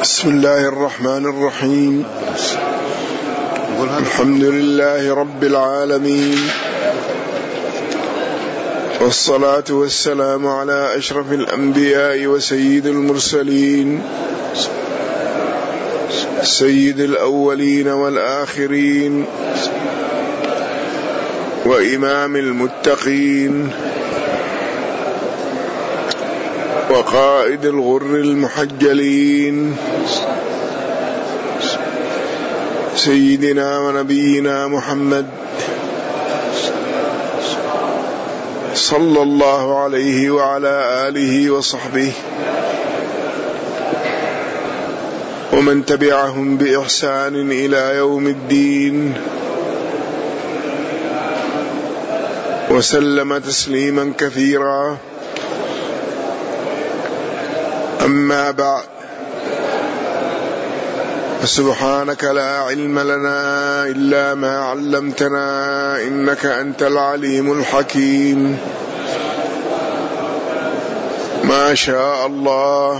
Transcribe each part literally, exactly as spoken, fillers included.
بسم الله الرحمن الرحيم. الحمد لله رب العالمين، والصلاة والسلام على أشرف الأنبياء وسيد المرسلين، سيد الأولين والآخرين، وإمام المتقين، وقائد الغر المحجلين، سيدنا ونبينا محمد صلى الله عليه وعلى آله وصحبه ومن تبعهم بإحسان إلى يوم الدين، وسلم تسليما كثيرا. أما بعد، فسبحانك لا علم لنا إلا ما علمتنا إنك أنت العليم الحكيم. ما شاء الله،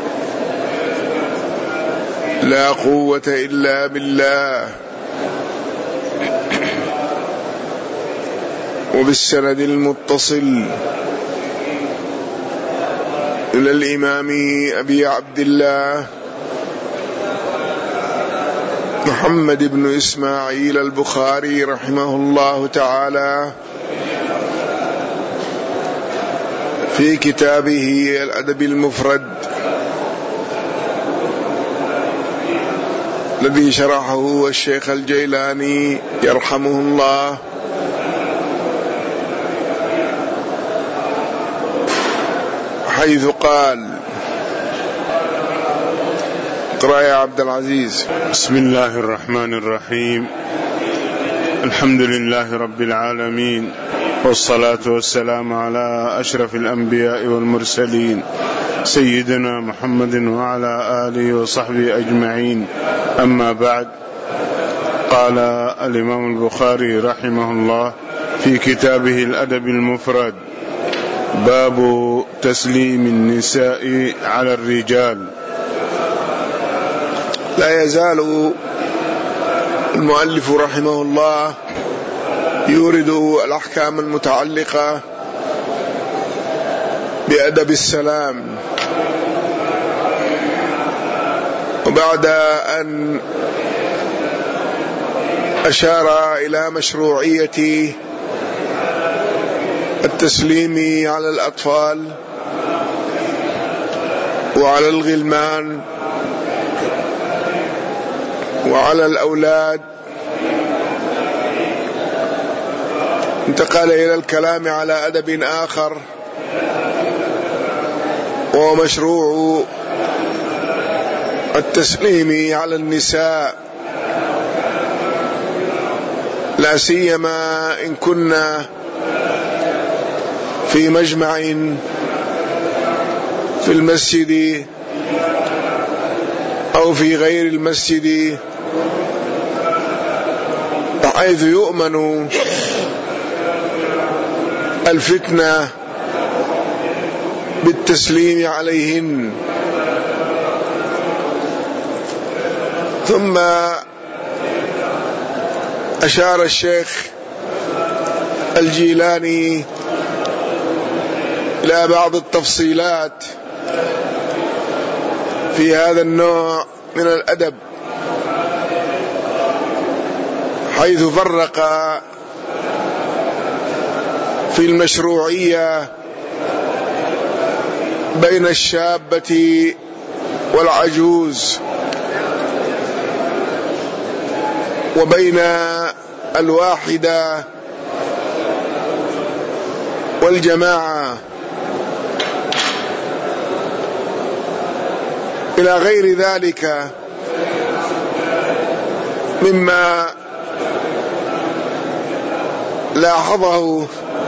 لا قوة إلا بالله. وبالسند المتصل إلى الإمام أبي عبد الله محمد بن إسماعيل البخاري رحمه الله تعالى في كتابه الأدب المفرد الذي شرحه الشيخ الجيلاني يرحمه الله، حيث قال: اقرأ يا عبد العزيز. بسم الله الرحمن الرحيم. الحمد لله رب العالمين، والصلاة والسلام على أشرف الأنبياء والمرسلين، سيدنا محمد وعلى آله وصحبه أجمعين. أما بعد، قال الإمام البخاري رحمه الله في كتابه الأدب المفرد: باب تسليم النساء على الرجال. لا يزال المؤلف رحمه الله يورد الأحكام المتعلقة بأدب السلام، وبعد أن أشار إلى مشروعية التسليم على الأطفال وعلى الغلمان وعلى الأولاد، انتقل إلى الكلام على أدب آخر، وهو مشروع التسليم على النساء، لا سيما إن كنا في مجمع في المسجد أو في غير المسجد، حيث يؤمن الفتنة بالتسليم عليهن. ثم أشار الشيخ الجيلاني إلى بعض التفصيلات في هذا النوع من الأدب، حيث فرق في المشروعية بين الشابة والعجوز، وبين الواحدة والجماعة، إلى غير ذلك مما لاحظه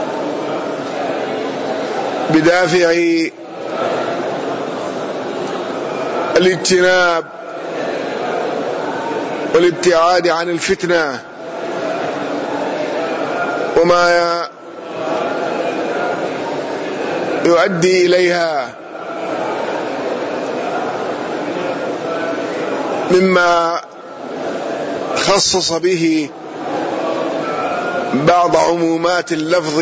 بدافع الاجتناب والابتعاد عن الفتنة وما يؤدي إليها مما خصص به بعض عمومات اللفظ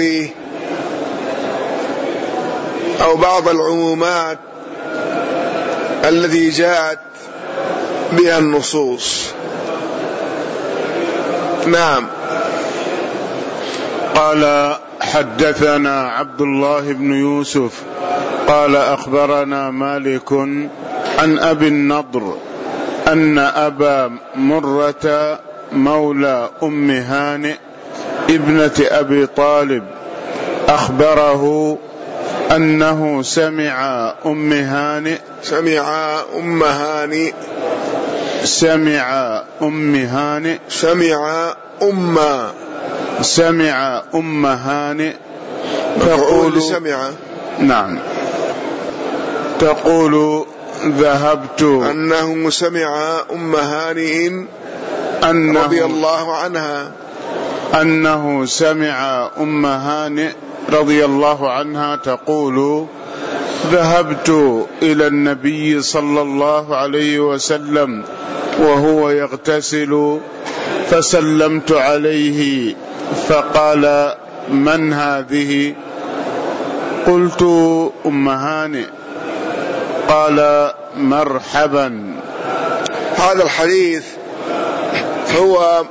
أو بعض العمومات التي جاءت بها النصوص. نعم. قال: حدثنا عبد الله بن يوسف قال: أخبرنا مالك عن أبي النضر أن أبا مرة مولى أم هانئ ابنة أبي طالب أخبره أنه سمع أم هانئ سمع أم هانئ سمع أم هانئ سمع أم سمع أم هانئ تقول سمع نعم تقول: ذهبت أنه سمع أم هانئ أنه رضي الله عنها أنه سمع أم هانئ رضي الله عنها تقول: ذهبت إلى النبي صلى الله عليه وسلم وهو يغتسل فسلمت عليه فقال: من هذه؟ قلت: أم هانئ. قال: مرحبا. هذا الحديث هو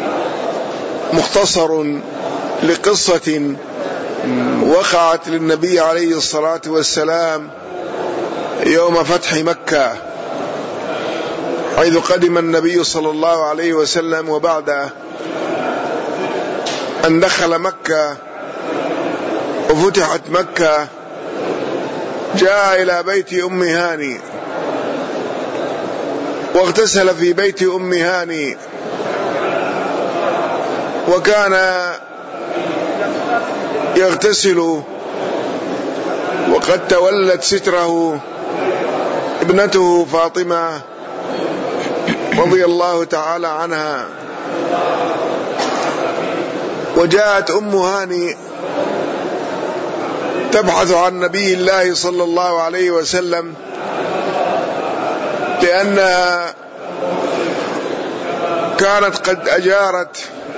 مختصر لقصة وقعت للنبي عليه الصلاة والسلام يوم فتح مكة، حيث قدم النبي صلى الله عليه وسلم، وبعد أن دخل مكة وفتحت مكة جاء إلى بيت أم هانئ واغتسل في بيت أم هانئ، وكان يغتسل وقد تولت ستره ابنته فاطمة رضي الله تعالى عنها. وجاءت أم هانئ تبحث عن نبي الله صلى الله عليه وسلم، لأنها كانت قد أجارت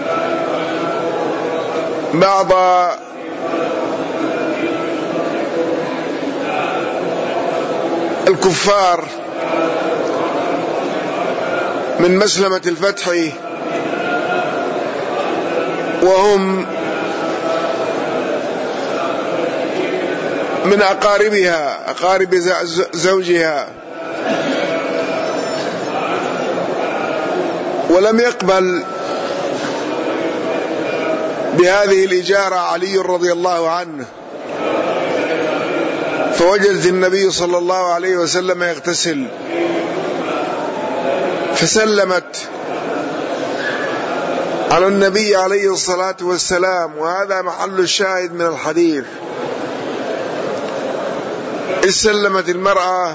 بعض الكفار من مسلمة الفتح، وهم من أقاربها أقارب زوجها، ولم يقبل بهذه الإجارة علي رضي الله عنه، فوجدت النبي صلى الله عليه وسلم يغتسل فسلمت على النبي عليه الصلاة والسلام، وهذا محل الشاهد من الحديث. سلمت المرأة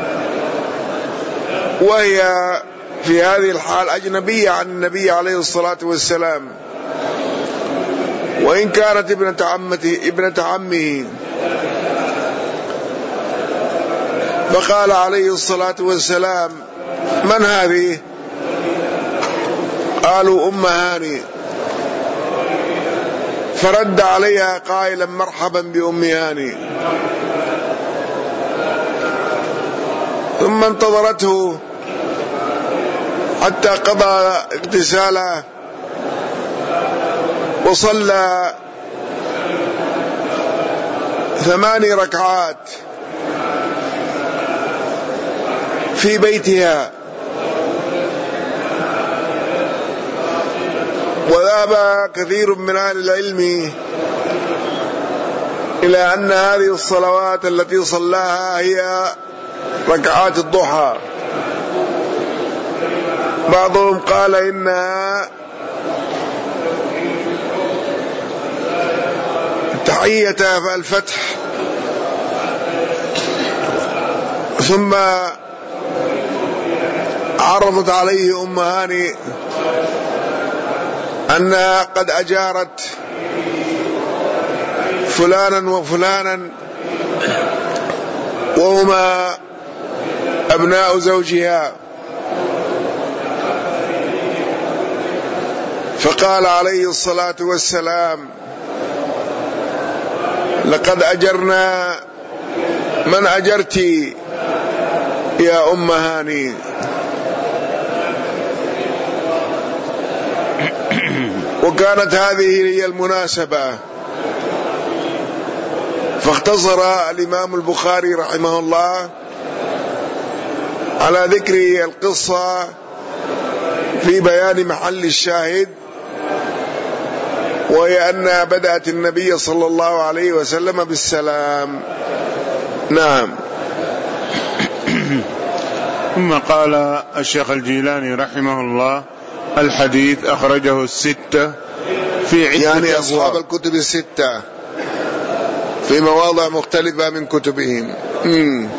وهي في هذه الحال أجنبية عن النبي عليه الصلاة والسلام، وإن كانت ابنة عمته ابنة عمه. فقال عليه الصلاة والسلام: من هذه؟ قالوا: أم هانئ. فرد عليها قائلا: مرحبا بأم هانئ. ثم انتظرته حتى قضى اغتساله وصلى ثماني ركعات في بيتها. وذهب كثير من أهل العلم إلى أن هذه الصلوات التي صلاها هي ركعات الضحى. بعضهم قال إنها تحية الفتح، ثم عرضت عليه أم هانئ أنها قد أجارت فلانا وفلانا وهما أبناء زوجها، فقال عليه الصلاة والسلام: لقد أجرنا من أجرت يا أم هاني. وكانت هذه هي المناسبة، فاختصر الإمام البخاري رحمه الله على ذكر القصة في بيان محل الشاهد، وهي أنها بدأت النبي صلى الله عليه وسلم بالسلام. نعم. ثم قال الشيخ الجيلاني رحمه الله: الحديث أخرجه الستة في عدة يعني أبواب. أصحاب الكتب الستة في مواضع مختلفة من كتبهم. مم.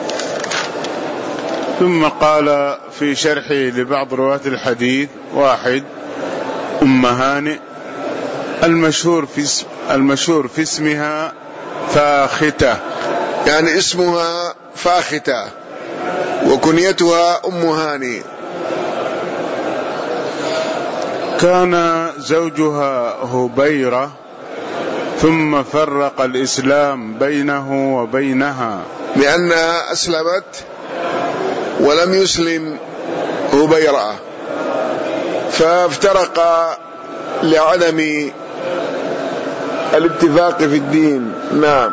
ثم قال في شرحه لبعض رواة الحديث: واحد، أم هانئ، المشهور في اسم المشهور في اسمها فاختة، يعني اسمها فاختة وكنيتها أم هاني. كان زوجها هبيرة، ثم فرق الإسلام بينه وبينها، لأنها أسلمت ولم يسلم هبيرة، فافترقا لعدم الاتفاق في الدين. نعم.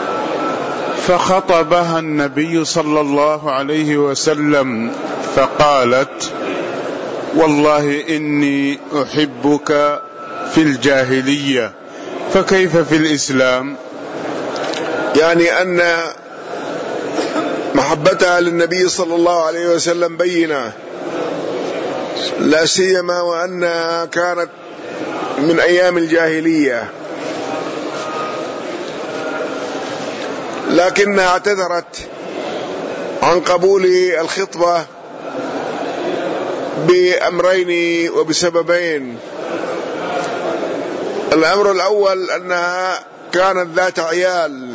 فخطبها النبي صلى الله عليه وسلم فقالت: والله إني أحبك في الجاهلية، فكيف في الإسلام؟ يعني أن محبتها للنبي صلى الله عليه وسلم بينة، لا سيما وأنها كانت من أيام الجاهلية، لكنها اعتذرت عن قبول الخطبة بأمرين وبسببين. الأمر الأول أنها كانت ذات عيال،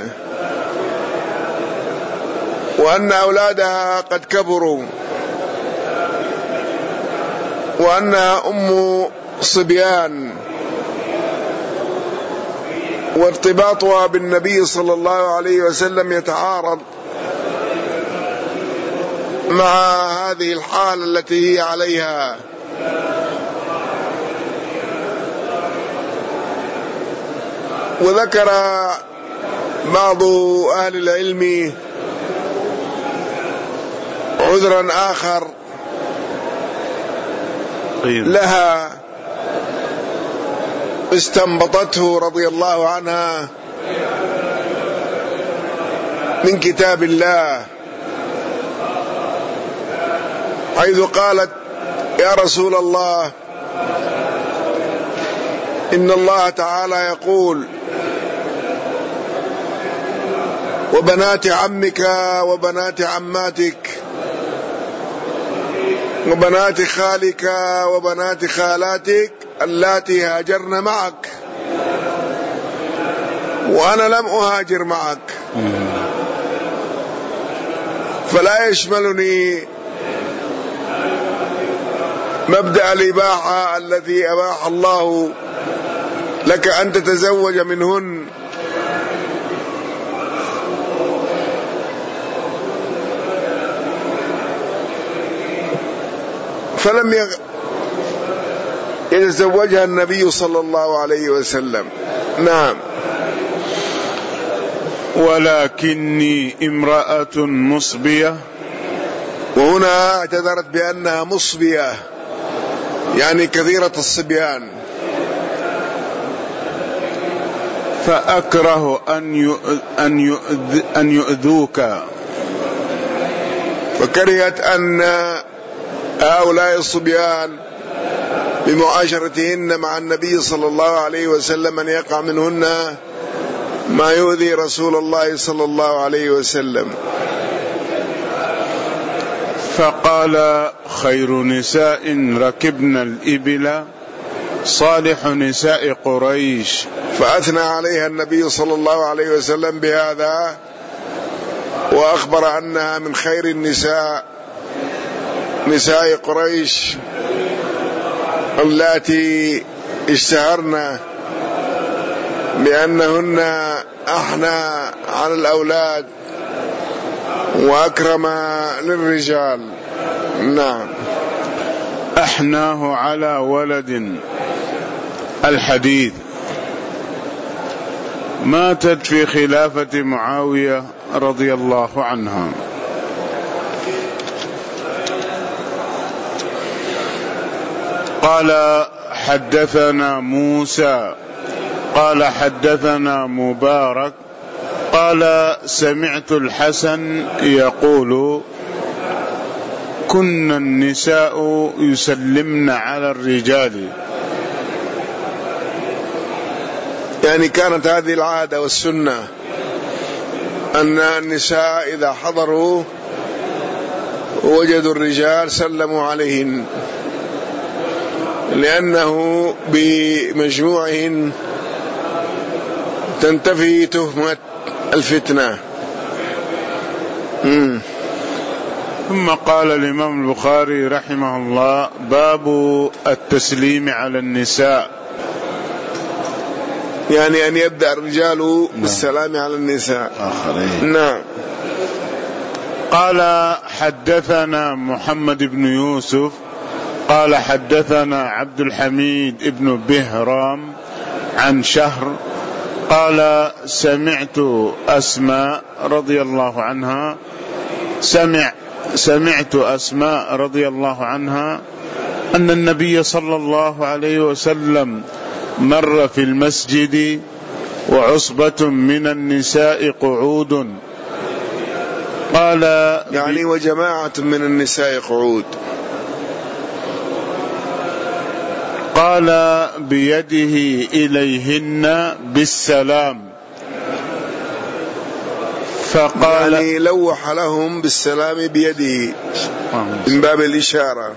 وأن أولادها قد كبروا، وأنها أم صبيان، وارتباطها بالنبي صلى الله عليه وسلم يتعارض مع هذه الحالة التي هي عليها. وذكر بعض أهل العلم عذرا آخر لها استنبطته رضي الله عنها من كتاب الله، حيث قالت: يا رسول الله، إن الله تعالى يقول: وبنات عمك وبنات عماتك وبنات خالك وبنات خالاتك اللاتي هاجرن معك، وأنا لم أهاجر معك، فلا يشملني مبدأ الإباحة الذي أباح الله لك أن تتزوج منهن. فلم يتزوجها النبي صلى الله عليه وسلم. نعم. ولكني امرأة مصبية، وهنا اعتذرت بأنها مصبية، يعني كثيرة الصبيان، فأكره أن أن يؤذوك، فكرهت أن هؤلاء الصبيان بمعاشرتهن مع النبي صلى الله عليه وسلم أن يقع منهن ما يؤذي رسول الله صلى الله عليه وسلم. فقال: خير نساء ركبن الإبل صالح نساء قريش. فأثنى عليها النبي صلى الله عليه وسلم بهذا، وأخبر أنها من خير النساء، نساء قريش اللاتي اشتهرنا بأنهن أحنى على الأولاد وأكرم للرجال. نعم. أحناه على ولد. الحديث: ماتت في خلافة معاوية رضي الله عنها. قال: حدثنا موسى قال حدثنا مبارك قال: سمعت الحسن يقول: كن النساء يسلمن على الرجال. يعني كانت هذه العادة والسنة أن النساء إذا حضروا وجدوا الرجال سلموا عليهن، لأنه بمجموعهن تنتفي تهمة الفتنة. مم. ثم قال الإمام البخاري رحمه الله: باب التسليم على النساء، يعني أن يبدأ الرجال بالسلام على النساء. آخرين. نعم. قال: حدثنا محمد بن يوسف قال حدثنا عبد الحميد بن بهرام عن شهر قال: سمعت أسماء رضي الله عنها سمع سمعت أسماء رضي الله عنها أن النبي صلى الله عليه وسلم مر في المسجد وعصبة من النساء قعود. قال: يعني وجماعة من النساء قعود. قال: بيده إليهن بالسلام، فقال يعني لوح لهم بالسلام بيده من باب الإشارة.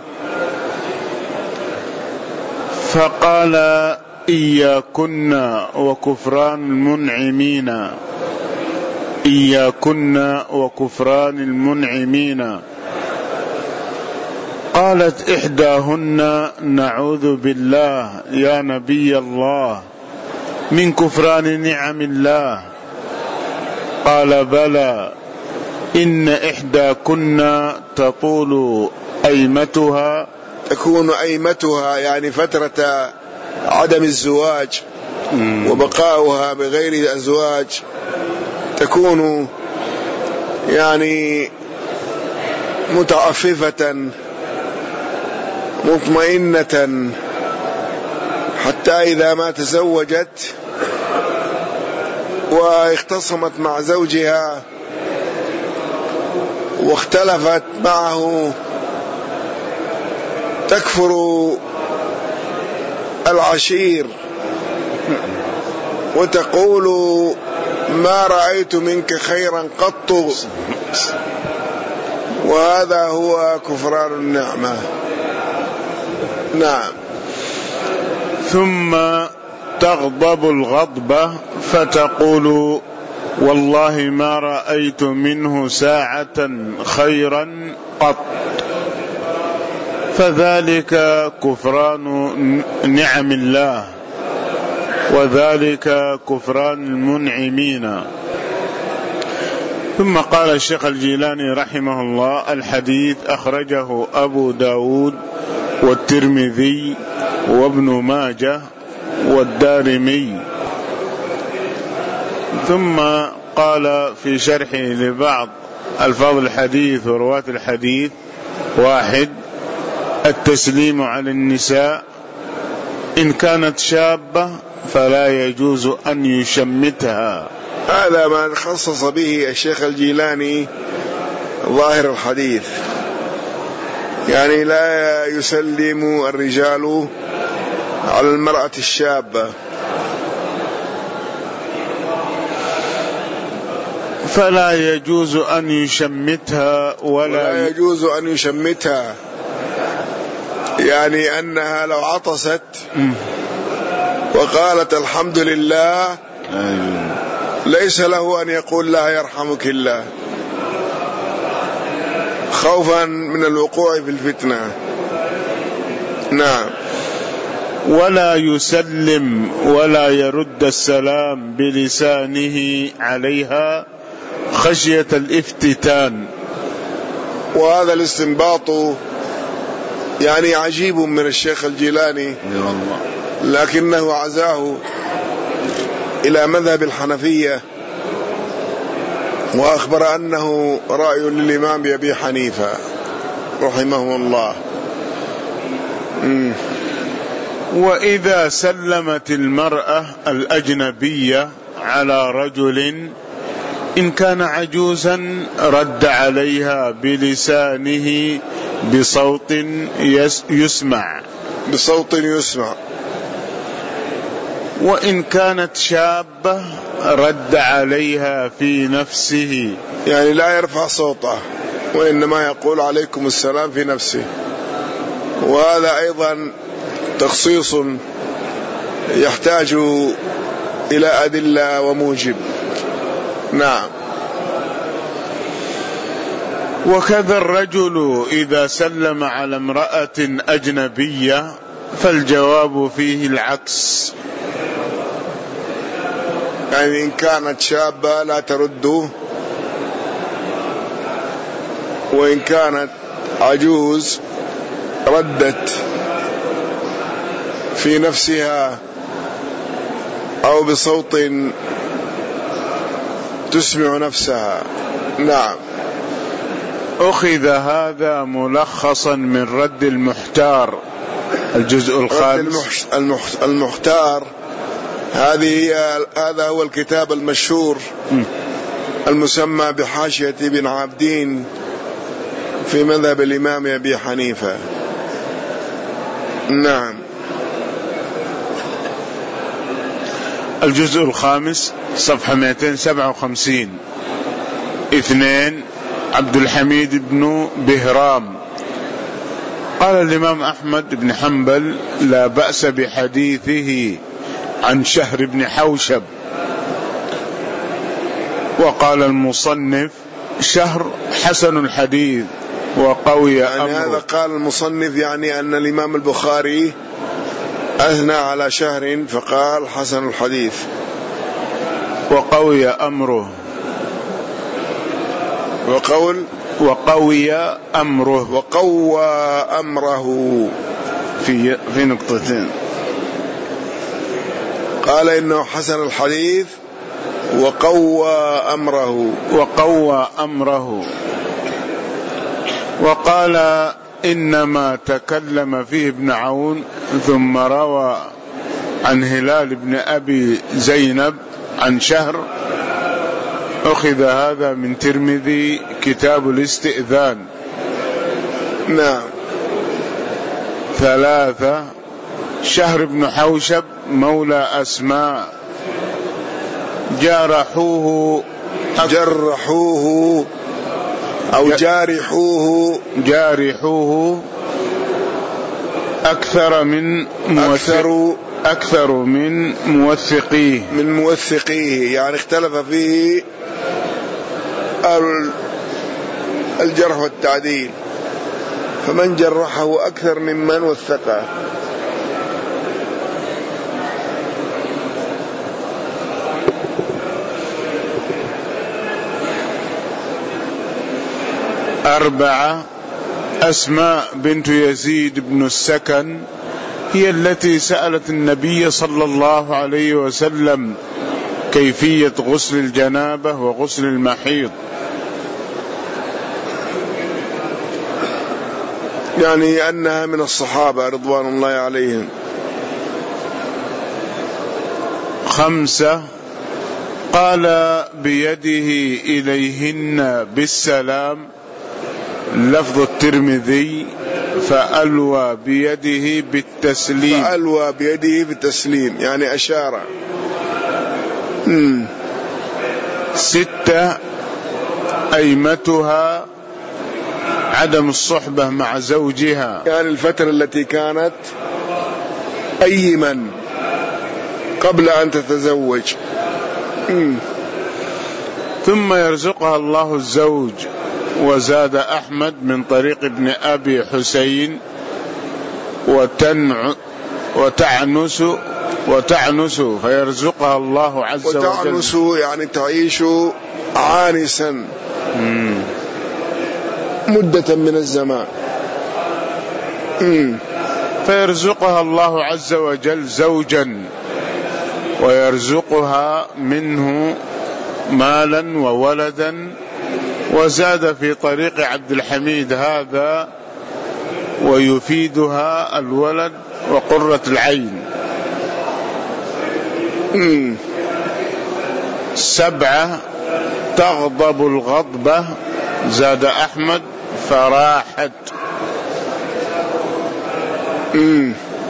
فقال: إياكن وكفران المنعمين إياكن وكفران المنعمين. قالت إحداهن: نعوذ بالله يا نبي الله من كفران نعم الله. قال: بلى، إن إحداكن تطول أيمتها تكون أيمتها يعني فترة عدم الزواج وبقاؤها بغير أزواج، تكون يعني متعففة مطمئنة حتى إذا ما تزوجت واختصمت مع زوجها واختلفت معه تكفر العشير وتقول: ما رأيت منك خيرا قط. وهذا هو كفران النعمة. نعم. ثم تغضب الغضبة فتقول: والله ما رأيت منه ساعة خيرا قط. فذلك كفران نعم الله، وذلك كفران المنعمين. ثم قال الشيخ الجيلاني رحمه الله: الحديث أخرجه أبو داود والترمذي وابن ماجه والدارمي. ثم قال في شرحه لبعض ألفاظ الحديث ورواة الحديث: واحد: التسليم على النساء إن كانت شابة فلا يجوز أن يشمتها. هذا ما خصص به الشيخ الجيلاني ظاهر الحديث، يعني لا يسلم الرجال على المرأة الشابة. فلا يجوز أن يشمتها ولا, ولا يجوز أن يشمتها، يعني أنها لو عطست وقالت الحمد لله ليس له أن يقول لها يرحمك الله، خوفا من الوقوع في الفتنة. نعم. ولا يسلم ولا يرد السلام بلسانه عليها خشية الافتتان. وهذا الاستنباط يعني عجيب من الشيخ الجيلاني، لكنه عزاه إلى مذهب الحنفية، وأخبر أنه رأي للإمام أبي حنيفة رحمه الله. م. وإذا سلمت المرأة الأجنبية على رجل إن كان عجوزا رد عليها بلسانه بصوت يسمع بصوت يسمع وإن كانت شابة رد عليها في نفسه، يعني لا يرفع صوته وإنما يقول عليكم السلام في نفسه. وهذا أيضا تخصيص يحتاج إلى أدلة وموجب. نعم. وكذا الرجل إذا سلم على امرأة أجنبية فالجواب فيه العكس، يعني إن كانت شابة لا ترده، وإن كانت عجوز ردت في نفسها أو بصوت تسمع نفسها. نعم. أخذ هذا ملخصا من رد المحتار الجزء الخامس. رد المحتار هذه هذا هو الكتاب المشهور المسمى بحاشية ابن عابدين في مذهب الإمام أبي حنيفة. نعم. الجزء الخامس صفحة مئتين وسبعة وخمسين. اثنين، عبد الحميد بن بهرام قال الإمام أحمد بن حنبل لا بأس بحديثه عن شهر بن حوشب. وقال المصنف شهر حسن الحديث وقوي يعني أمره. هذا قال المصنف يعني أن الإمام البخاري أثنى على شهر فقال حسن الحديث. وقوي أمره. وقول وقوي أمره. وقوى أمره في في نقطتين. قال إنه حسن الحديث وقوى أمره. وقوى أمره. وقال إنما تكلم فيه ابن عون ثم روى عن هلال بن أبي زينب عن شهر. أخذ هذا من ترمذي كتاب الاستئذان. نعم. ثلاثة، شهر بن حوشب مولى أسماء جرحوه جرحوه أو جارحوه جارحوه أكثر من موثق أكثر من موثقيه من موثقيه يعني اختلف فيه الجرح والتعديل، فمن جرحه أكثر ممن وثقه. أربعة، أسماء بنت يزيد بن السكن هي التي سألت النبي صلى الله عليه وسلم كيفية غسل الجنابة وغسل المحيض، يعني أنها من الصحابة رضوان الله عليهم. خمسة، قال بيده إليهن بالسلام، لفظ الترمذي فألوى بيده بالتسليم. فألوى بيده بالتسليم يعني أشار. مم. ستة، أيمتها عدم الصحبة مع زوجها، يعني الفترة التي كانت أيما قبل أن تتزوج. مم. ثم يرزقها الله الزوج. وزاد أحمد من طريق ابن أبي حسين وتنع وتعنس وتعنس فيرزقها الله عز وجل. وتعنس يعني تعيش عانسا مم. مدة من الزمان. مم. فيرزقها الله عز وجل زوجا ويرزقها منه مالا وولدا، وزاد في طريق عبد الحميد هذا ويفيدها الولد وقرة العين. مم. سبعة تغضب الغضبة، زاد أحمد فراحت. مم.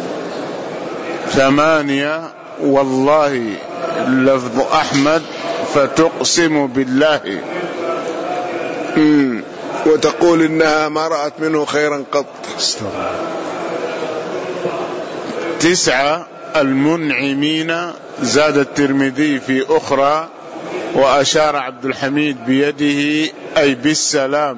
ثمانية والله لفظ أحمد فتقسم بالله. مم. وتقول إنها ما رأت منه خيرا قط. تسعة المنعمين، زاد الترمذي في أخرى وأشار عبد الحميد بيده أي بالسلام.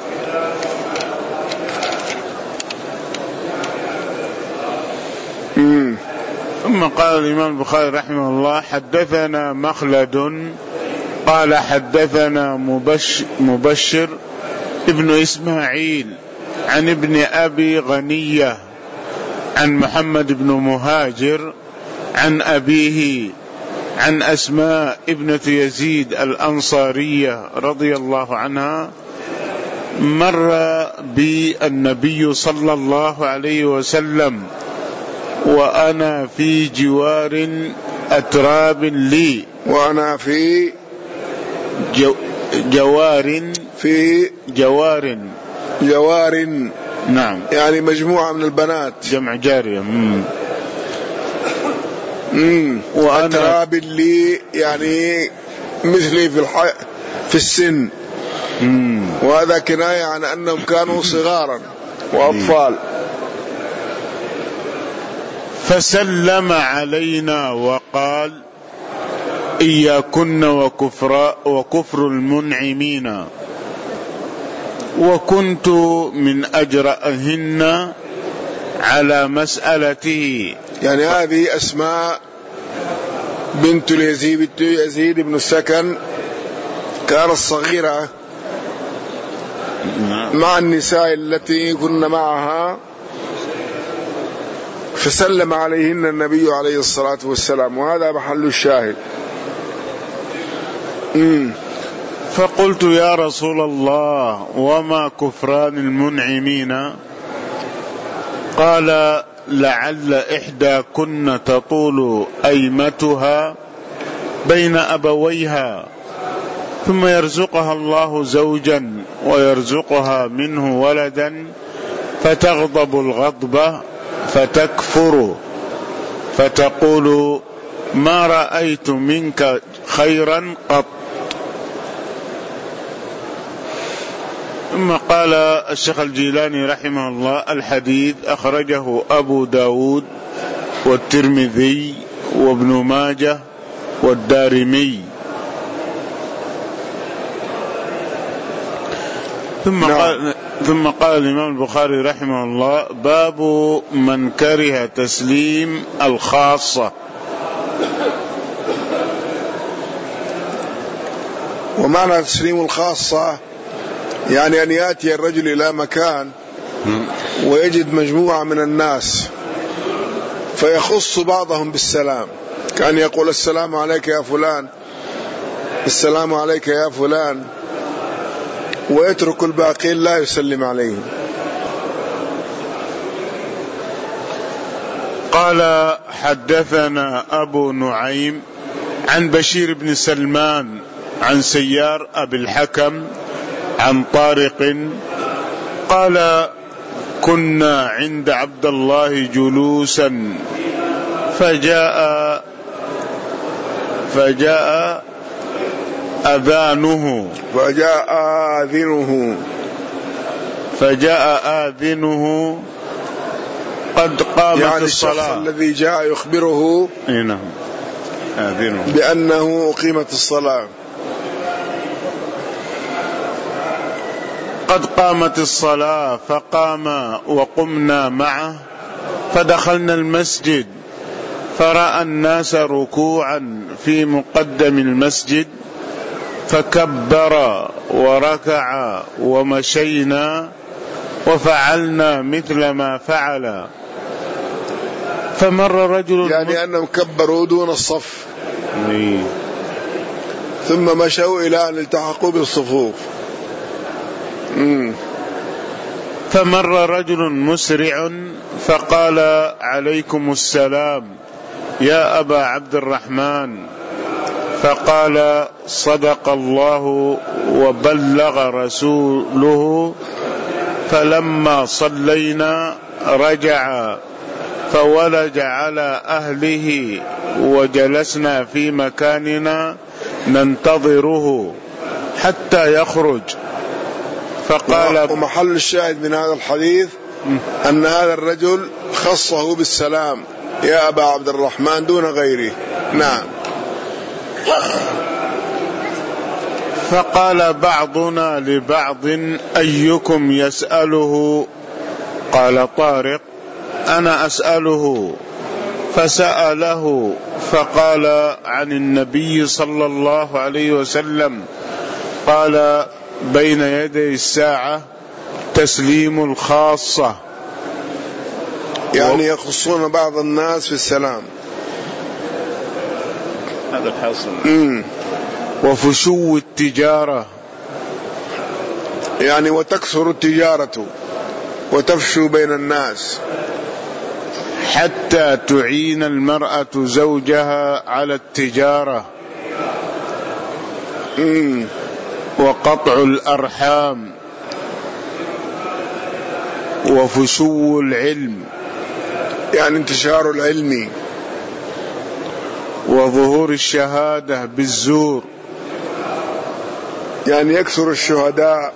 مم. ثم قال الإمام البخاري رحمه الله حدثنا مخلد قال حدثنا مبشر, مبشر ابن إسماعيل عن ابن أبي غنية عن محمد بن مهاجر عن أبيه عن أسماء ابنة يزيد الأنصارية رضي الله عنها مر بي النبي صلى الله عليه وسلم وأنا في جوار أتراب لي. وأنا في جو جوار في جوار جوار نعم يعني مجموعة من البنات، جمع جارية. مم. مم. وأنا أتراب لي يعني مثلي في الح... في السن. مم. وهذا كناية عن أنهم كانوا صغارا وأطفال. فسلم علينا وقال إياكن وكفر وكفر المنعمين، وكنت من أجرأهن على مسألته. يعني هذه أسماء بنت اليزيد بنت يزيد بن السكن كانت صغيرة مع النساء التي كن معها، فسلم عليهن النبي عليه الصلاة والسلام، وهذا محل الشاهد. مم. فقلت يا رسول الله وما كفران المنعمين؟ قال لعل إحداكن تطول أيمتها بين أبويها ثم يرزقها الله زوجا ويرزقها منه ولدا فتغضب الغضبة فتكفر فتقول ما رأيت منك خيرا قط. ثم قال الشيخ الجيلاني رحمه الله الحديث أخرجه أبو داود والترمذي وابن ماجه والدارمي. ثم قال ثم قال الإمام البخاري رحمه الله باب من كره تسليم الخاصة. ومعنى تسليم الخاصة يعني أن يأتي الرجل إلى مكان ويجد مجموعة من الناس فيخص بعضهم بالسلام، كان يقول السلام عليك يا فلان، السلام عليك يا فلان، ويترك الباقين لا يسلم عليهم. قال حدثنا أبو نعيم عن بشير بن سلمان عن سيار أبي الحكم عن طارق قال كنا عند عبد الله جلوسا فجاء فجاء أذانه فجاء آذنه فجاء آذنه قد قامت يعني الصلاة. الشخص الذي جاء يخبره نعم آذنه بأنه أقيمت الصلاة. قد قامت الصلاة فقام وقمنا معه فدخلنا المسجد فرأى الناس ركوعا في مقدم المسجد فكبر وركع ومشينا وفعلنا مثل ما فعل. فمر رجل، يعني أنهم كبروا دون الصف ثم مشوا إلى أن التحقوا بالصفوف. مم. فمر رجل مسرع فقال عليكم السلام يا أبا عبد الرحمن، فقال صدق الله وبلغ رسوله. فلما صلينا رجع فولج على أهله وجلسنا في مكاننا ننتظره حتى يخرج. فقال، ومحل الشاهد من هذا الحديث أن هذا الرجل خصه بالسلام يا أبا عبد الرحمن دون غيره. نعم. فقال بعضنا لبعض أيكم يسأله؟ قال طارق أنا أسأله. فسأله فقال عن النبي صلى الله عليه وسلم قال بين يدي الساعة تسليم الخاصة، يعني يخصون بعض الناس في السلام. هذا الحاصل. وفشو التجارة، يعني وتكثر التجارة وتفشو بين الناس، حتى تعين المرأة زوجها على التجارة. مم. وقطع الأرحام، وفشو العلم، يعني انتشار العلم، وظهور الشهادة بالزور، يعني يكثر الشهداء،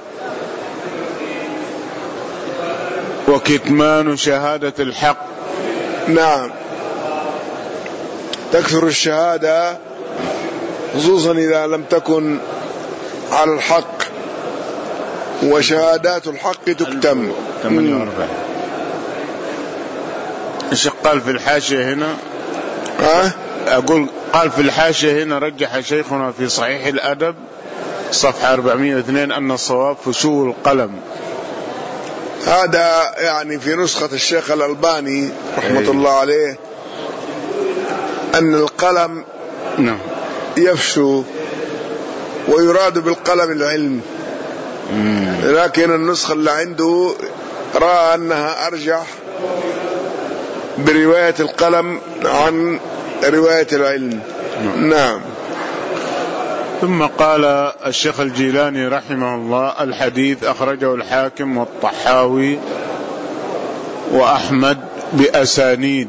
وكتمان شهادة الحق. نعم، تكثر الشهادة خصوصا إذا لم تكن على الحق، وشهادات الحق تكتم. ثمانية وأربعين. ايش قال في الحاشية هنا؟ ها؟ أقول قال في الحاشية هنا رجح شيخنا في صحيح الأدب صفحة أربعمائة واثنين أن الصواب فشو القلم. هذا يعني في نسخة الشيخ الألباني رحمة أيه. الله عليه أن القلم نعم يفشو، ويراد بالقلم العلم. مم. لكن النسخة اللي عنده رأى أنها أرجح برواية القلم عن رواية العلم. نعم, نعم. ثم قال الشيخ الجيلاني رحمه الله الحديث أخرجه الحاكم والطحاوي وأحمد بأسانيد،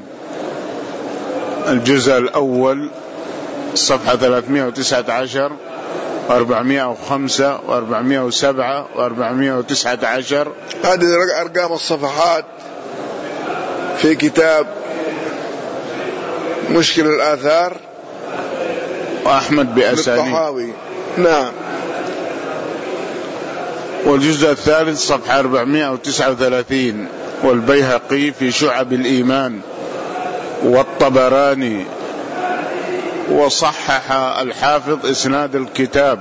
الجزء الأول صفحة ثلاثمائة وتسعة عشر وأربعمائة وخمسة وأربعمائة وسبعة وأربعمائة وتسعة عشر. هذه أرقام الصفحات في كتاب مشكل الآثار وأحمد بأسانيد. نعم. والجزء الثالث صفحة أربعمائة وتسعة وثلاثين، والبيهقي في شعب الإيمان، والطبراني، وصحح الحافظ إسناد الكتاب.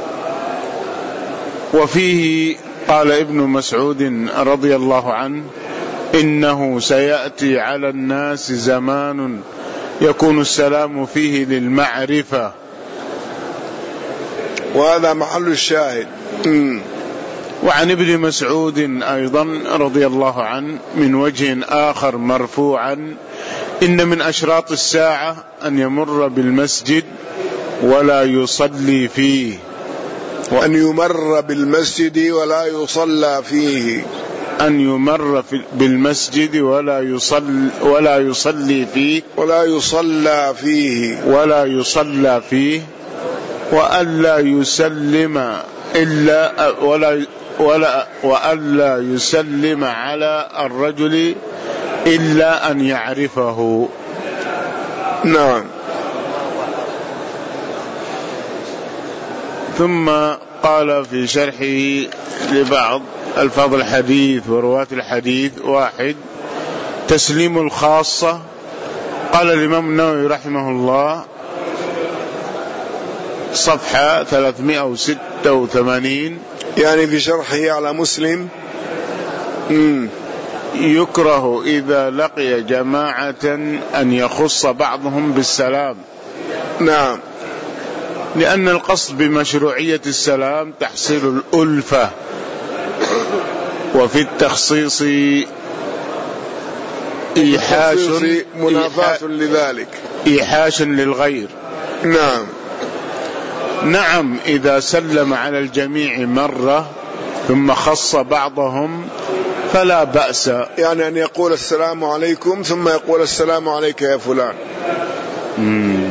وفيه قال ابن مسعود رضي الله عنه إنه سيأتي على الناس زمان يكون السلام فيه للمعرفة. وهذا محل الشاهد. م. وعن ابن مسعود أيضا رضي الله عنه من وجه آخر مرفوعا إن من أشراط الساعة أن يمر بالمسجد ولا يصلي فيه. وأن يمر بالمسجد ولا يصلى فيه. أن يمر بالمسجد ولا يصلي ولا يصلي فيه ولا يصلى فيه ولا يصلى فيه وألا يسلم إلا ولا ولا وألا يسلم على الرجل إلا أن يعرفه. نعم. ثم قال في شرحه لبعض ألفاظ الحديث ورواة الحديث: واحد، تسليم الخاصة. قال الإمام النووي رحمه الله صفحة ثلاثمائة وستة وثمانين، يعني في شرحه على مسلم، مم. يكره إذا لقي جماعة أن يخص بعضهم بالسلام. نعم، لأن القصد بمشروعية السلام تحصيل الألفة، وفي التخصيص إيحاش منافاة لذلك، إيحاش للغير. نعم نعم، إذا سلم على الجميع مرة ثم خص بعضهم فلا بأس، يعني أن يقول السلام عليكم ثم يقول السلام عليك يا فلان. مم.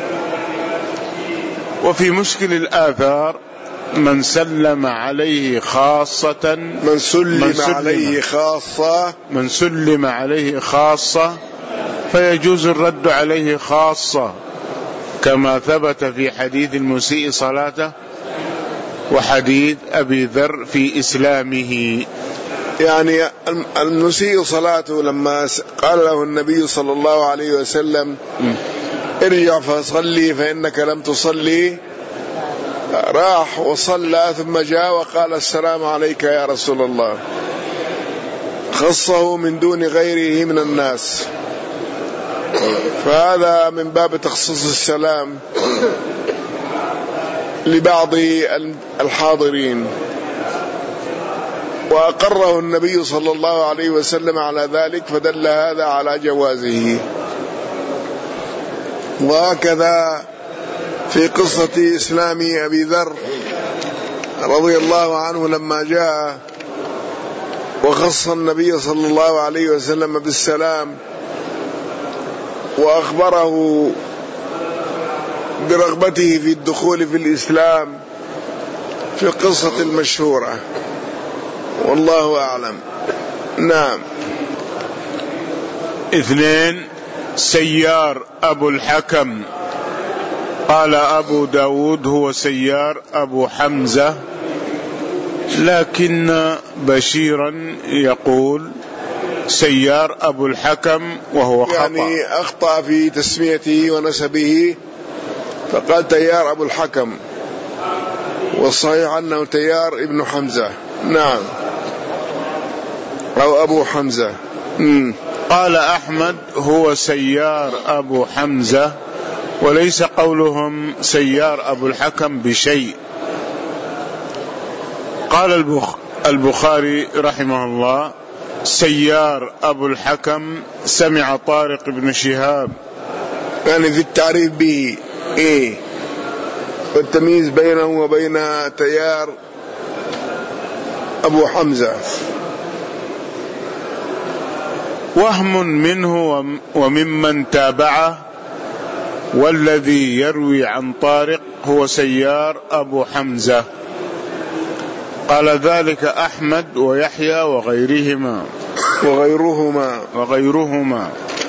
وفي مشكل الآثار من سلم عليه خاصة، من سلم, من سلم عليه خاصة من سلم عليه خاصة فيجوز الرد عليه خاصة، كما ثبت في حديث المسيء صلاته وحديث أبي ذر في إسلامه. يعني المسيء صلاته لما قال له النبي صلى الله عليه وسلم ارجع فصلي فإنك لم تصلي، راح وصلى ثم جاء وقال السلام عليك يا رسول الله، خصه من دون غيره من الناس. فهذا من باب تخصيص السلام لبعض الحاضرين، وأقره النبي صلى الله عليه وسلم على ذلك، فدل هذا على جوازه. وهكذا في قصة إسلام أبي ذر رضي الله عنه لما جاء وخص النبي صلى الله عليه وسلم بالسلام وأخبره برغبته في الدخول في الإسلام في القصة المشهورة، والله أعلم. نعم. اثنين، سيار أبو الحكم. قال أبو داود هو سيار أبو حمزة، لكن بشيرا يقول سيار أبو الحكم وهو خطأ، يعني أخطأ في تسميته ونسبه فقال تيار أبو الحكم، والصحيح أنه تيار ابن حمزة. نعم، أو أبو حمزة. مم. قال أحمد هو سيار أبو حمزة، وليس قولهم سيار أبو الحكم بشيء. قال البخاري رحمه الله سيار أبو الحكم سمع طارق بن شهاب، يعني في التعريف به إيه والتمييز بينه وبين تيار أبو حمزة. وهم منه وممن تابعه، والذي يروي عن طارق هو سيار أبو حمزة. قال ذلك أحمد ويحيى وغيرهما وغيرهما وغيرهما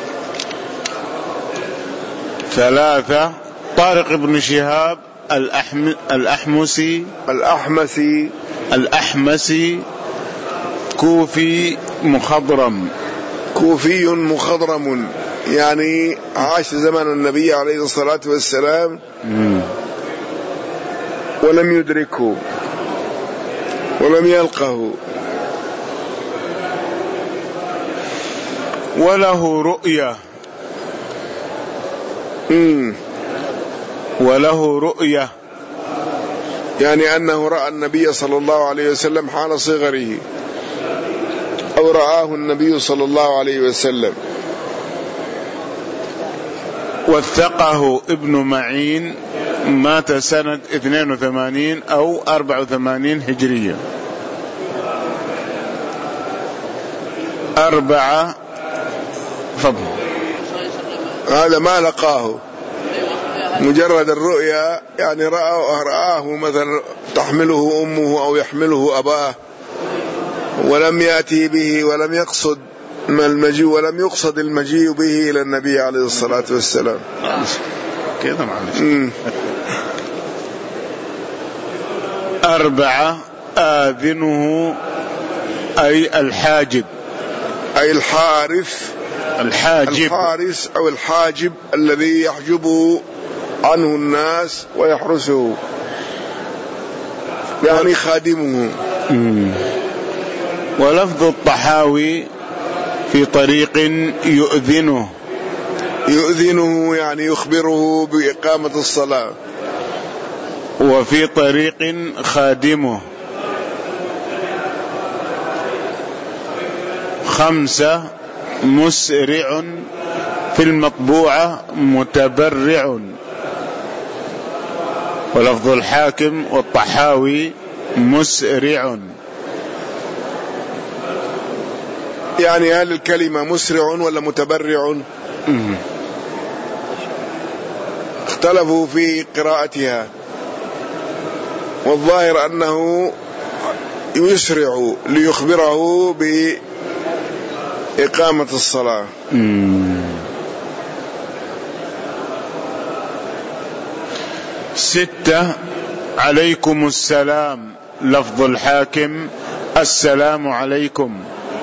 ثلاثة. طارق بن شهاب الأحم... الأحمسي الأحمسي الأحمسي كوفي مخضرم كوفي مخضرم، يعني عاش زمن النبي عليه الصلاة والسلام مم. ولم يدركه ولم يلقه. وله رؤية مم. وله رؤية يعني أنه رأى النبي صلى الله عليه وسلم حال صغره، أو رآه النبي صلى الله عليه وسلم. وثقه ابن معين، مات سنة اثنين وثمانين أو أربعة وثمانين هجرية. أربعة. فضل. هذا ما لقاه، مجرد الرؤيا، يعني رأى رآه مثلا تحمله أمه أو يحمله أباه، ولم يأتي به ولم يقصد ما المجيء ولم يقصد المجيء به إلى النبي عليه الصلاة والسلام. كذا معلش. أربعة. آذنه أي الحاجب، أي الحارث الحاجب الحارس أو الحاجب الذي يحجب عنه الناس ويحرسه، يعني خادمه. مم. ولفظ الطحاوي في طريق يؤذنه يؤذنه يعني يخبره بإقامة الصلاة. وفي طريق خادمه. خمسة مسرع في المطبوعة متبرع. ولفظ الحاكم والطحاوي مسرع. يعني هل الكلمة مسرع ولا متبرع؟ اختلفوا في قراءتها، والظاهر أنه يسرع ليخبره بإقامة الصلاة. ستة عليكم السلام. لفظ الحاكم السلام عليكم.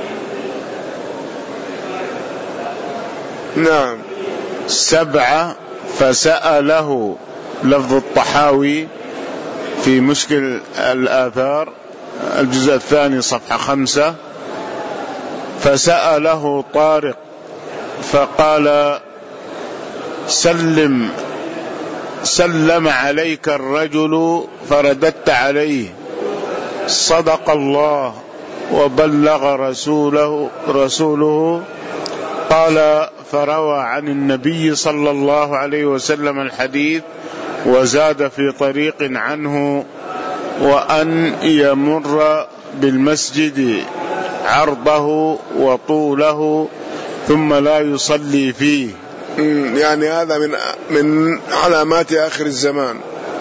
نعم. سبعة فسأله. لفظ الطحاوي في مشكل الآثار الجزء الثاني صفحة خمسة. فسأله طارق فقال سلم سلم عليك الرجل فرددت عليه صدق الله وبلغ رسوله رسوله قال فروى عن النبي صلى الله عليه وسلم الحديث وزاد في طريق عنه وأن يمر بالمسجد عرضه وطوله ثم لا يصلي فيه. يعني هذا من من علامات آخر الزمان.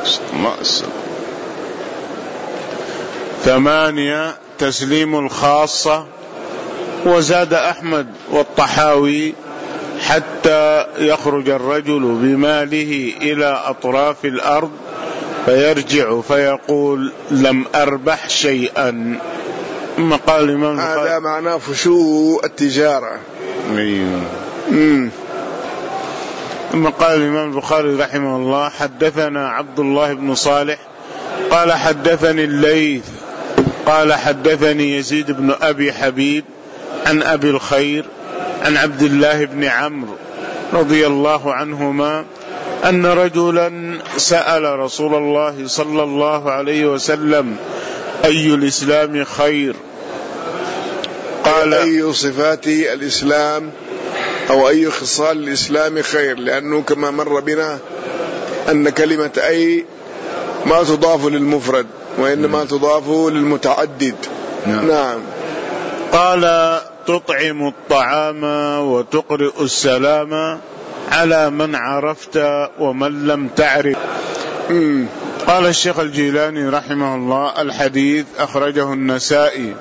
ثمانية تسليم الخاصة. وزاد أحمد والطحاوي حتى يخرج الرجل بماله إلى أطراف الأرض فيرجع فيقول لم أربح شيئا. ثم قال الإمام هذا معناه فشو التجارة. أيوه. ثم قال الإمام البخاري رحمه الله حدثنا عبد الله بن صالح قال حدثني الليث قال حدثني يزيد بن أبي حبيب عن أبي الخير عن عبد الله بن عمرو رضي الله عنهما أن رجلا سأل رسول الله صلى الله عليه وسلم أي الإسلام خير؟ قال أي صفات الإسلام أو أي خصال الإسلام خير، لأنه كما مر بنا أن كلمة أي ما تضاف للمفرد وإنما تضاف للمتعدد. نعم. نعم. قال تطعم الطعام وتقرئ السلام على من عرفت ومن لم تعرف. م. قال الشيخ الجيلاني رحمه الله الحديث أخرجه النسائي.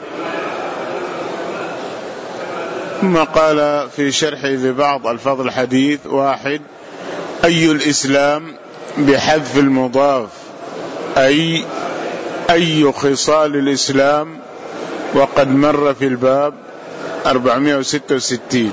ثم قال في شرحه لبعض الفاظ الحديث واحد أي الإسلام بحذف المضاف أي أي خصال الإسلام وقد مر في الباب أربعمائة وستة وستين.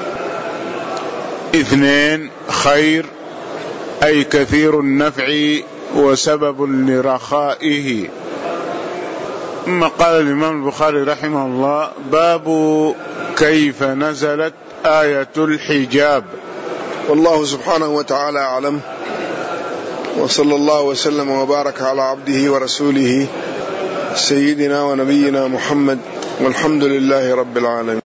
اثنين خير أي كثير النفع وسبب لرخائه. ثم قال الإمام البخاري رحمه الله باب كيف نزلت آية الحجاب. والله سبحانه وتعالى أعلم، وصلى الله وسلم وبارك على عبده ورسوله سيدنا ونبينا محمد، والحمد لله رب العالمين.